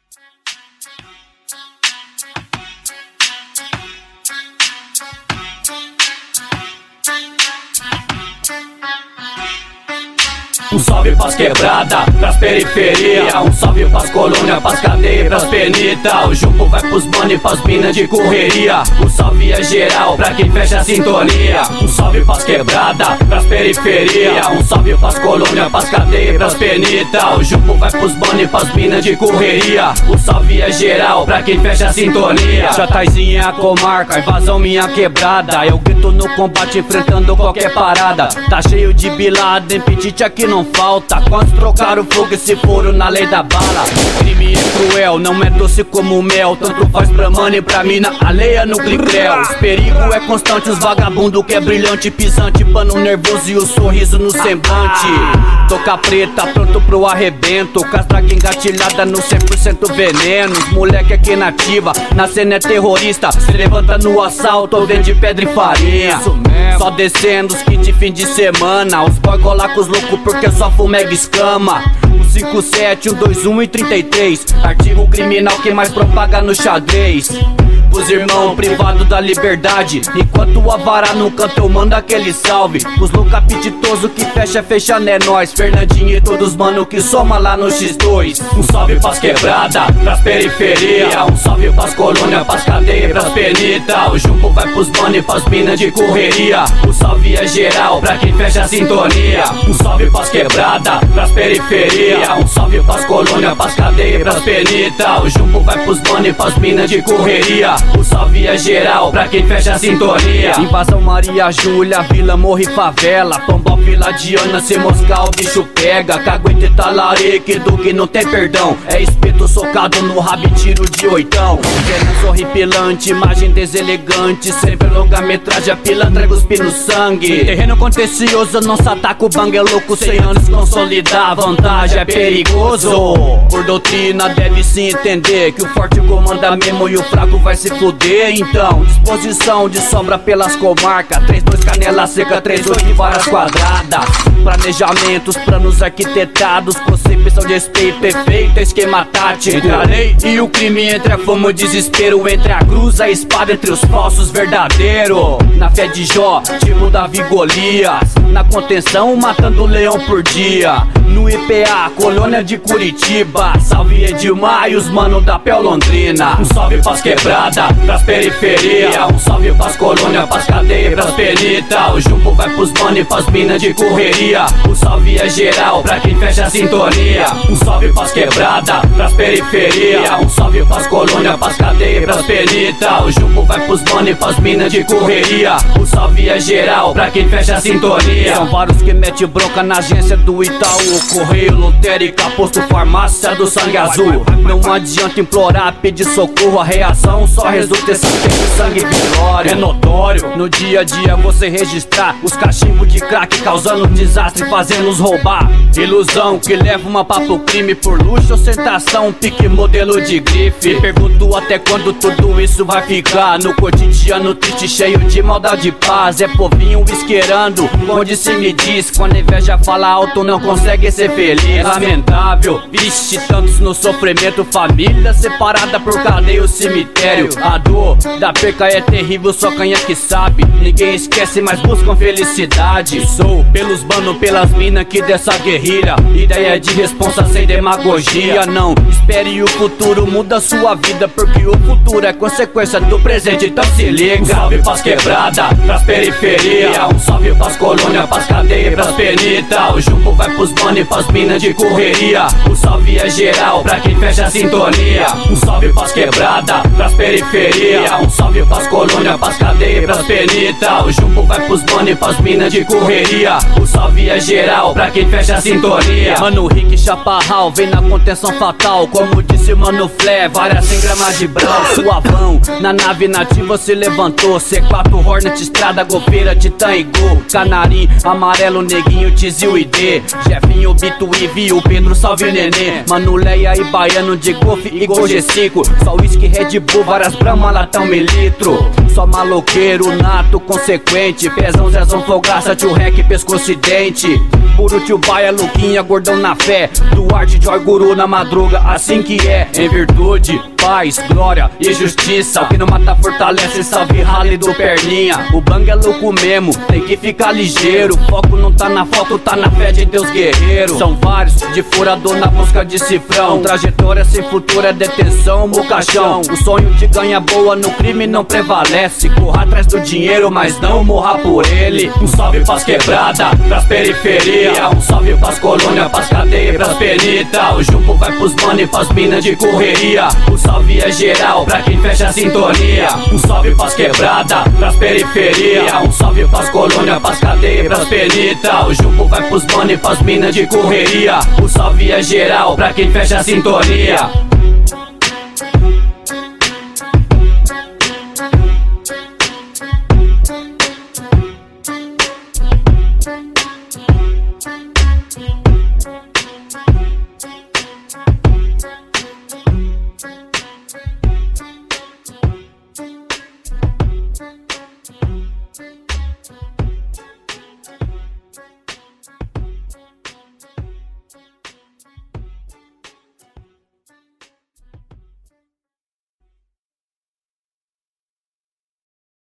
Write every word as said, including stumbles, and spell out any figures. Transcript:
Um salve pras quebrada, pras periferia. Um salve pras colônia, pras cadeias, pras penita. O jumbo vai pros mano e pras minas de correria. Um salve é geral pra quem fecha a sintonia. Um salve pras quebrada, pras periferia. Um salve pras colônia, pras cadeias, pras penita. O jumbo vai pros mano e pras minas de correria. Um salve é geral pra quem fecha a sintonia. Jataizinha é a comarca, invasão minha quebrada. Eu grito no combate enfrentando qualquer parada. Tá cheio de bilada, empetite aqui não falta. Quantos trocaram fogo e se foram na lei da bala? Crime é cruel, não é doce como mel. Tanto faz pra mano e pra mina, alheia no clicrel. Os perigos é constante, os vagabundo que é brilhante, pisante, pano nervoso e o sorriso no semblante. Toca preta, pronto pro arrebento. Castraga engatilhada no cem por cento veneno. Os moleque aqui nativa, na cena é terrorista. Se levanta no assalto ou vende pedra e farinha. Só descendo os kits fim de semana. Os boy colar com os loucos porque só fumega escama. O cinco sete, um dois um e trinta e três. Artigo criminal que mais propaga no xadrez. Os irmãos privados da liberdade. Enquanto o avara no canto eu mando aquele salve. Os loucos apetitosos que fecha, fechando é nós. Fernandinho e todos mano que soma lá no xis dois. Um salve pras quebrada, pras periferia. Um salve pras colônia, pras cadeias, pras penita. O jumbo vai pros mano e pras minas de correria. Um salve é geral pra quem fecha a sintonia. Um salve pras quebrada, pras periferia. Um salve pras colônia, pras cadeias, pras penita. O jumbo vai pros mano e pras minas de correria. O salve é geral pra quem fecha a sintonia. Invasão Maria Júlia, Vila Morro e Favela. Pombal, Vila Diana, se moscar o bicho pega. Caguete e talarique do que não tem perdão. É espeto socado no rabo e tiro de oitão. Veneno horripilante, imagem deselegante. Sempre longa metragem, a pilantra cuspindo no sangue. Terreno contencioso, nosso ataque o bang é louco. Cem anos consolidar, vantagem é perigoso. Por doutrina deve se entender que o forte comanda mesmo e o fraco vai se fuder. Então, disposição de sombra pelas comarcas. Três, dois, canela seca, três, oito e varas quadradas. Planejamentos, planos arquitetados. Concepção de respeito, efeito, esquema tático. Entre a lei e o crime, entre a fome e o desespero. Entre a cruz, a espada, entre os falsos verdadeiros. Na fé de Jó, tipo Davi Golias. Na contenção, matando leão por dia. No I P A, colônia de Curitiba. Salve Edilmar e os mano da Pel Londrina. Um salve pras quebrada, pras periferia. Um salve pras colônia, pras cadeias, pras penita. O jumbo vai pros mano e pras minas de correria. O salve é geral pra quem fecha a sintonia. Um salve pras quebrada, pras periferia. Um salve pras colônia, pras cadeias, pras penita. O jumbo vai pros mano e pras minas de correria. O salve é geral pra quem fecha a sintonia. São vários que mete bronca na agência do Itaú. Correio lotérica, posto farmácia do sangue azul. Não adianta implorar, pedir socorro. A reação só resulta esse sangue vitória. É notório, no dia a dia você registrar os cachimbos de crack causando desastre e fazendo-os roubar. Ilusão que leva uma pra pro crime por luxo, ostentação, pique modelo de grife. Pergunto até quando tudo isso vai ficar no cotidiano triste, cheio de maldade e paz. É povinho isqueirando, onde se me diz. Quando a inveja fala alto não consegue ser feliz. Lamentável, vixe, tantos no sofrimento. Família separada por cadeia o cemitério. A dor da perca é terrível, só quem é que sabe. Ninguém esquece, mas buscam felicidade. Sou pelos mano, pelas minas que dessa guerrilha. Ideia de responsa sem demagogia. Não espere o futuro, muda sua vida, porque o futuro é consequência do presente, então se liga. Um salve pras quebrada, pras periferia. Um salve pras colônia, pras cadeias, pras penita. O jumbo vai pros mano e pras minas de correria. O salve é geral pra quem fecha a sintonia. Um salve pras quebrada, pras periferia. Um salve pras colônia, pras cadeias, pras penita. O jumbo vai pros mano e pras minas de correria. O salve é geral pra quem fecha a sintonia. Mano Rick Chaparral vem na contenção fatal. Como disse Mano Flé, várias cem gramas de brau. Suavão, na nave nativa se levantou. C quatro Hornet, Estrada, Golfeira, Titã e Gol. Canarim, Amarelo, Neguinho, Tizil e D. Jefinho, Bito e Viu, Pedro, salve Nenê. Mano Leia e Baiano de Golf e Gol G cinco. Só whisky, Red Bull, várias Brahma, latão, mililitro. Só maloqueiro, nato, consequente. Pezão, Zezão, Fogaça, tio Rec, pescoço e dente. Puro tio Baia, Luquinha, gordão na fé. Duarte, Joy, Guru na madruga, assim que é. Em virtude, paz, glória e justiça. O que não mata fortalece, salve rally do perninha. O bang é louco mesmo, tem que ficar ligeiro. Foco não tá na foto, tá na fé de Deus guerreiro. São vários, de furador na busca de cifrão. Trajetória sem futuro é detenção, no caixão. O sonho de ganha boa no crime não prevalece. Corra atrás do dinheiro, mas não morra por ele. Um salve pras quebrada, pras periferia. Um salve pras colônia, pras cadeias, pras penita. O jumbo vai pros mano e pras minas de correria. O salve é geral pra quem fecha a sintonia. Um salve pras quebrada, pras periferia. Um salve pras colônia, pras cadeias, pras penita. O jumbo vai pros mano e pras minas de correria. O salve é geral pra quem fecha a sintonia. Thank you.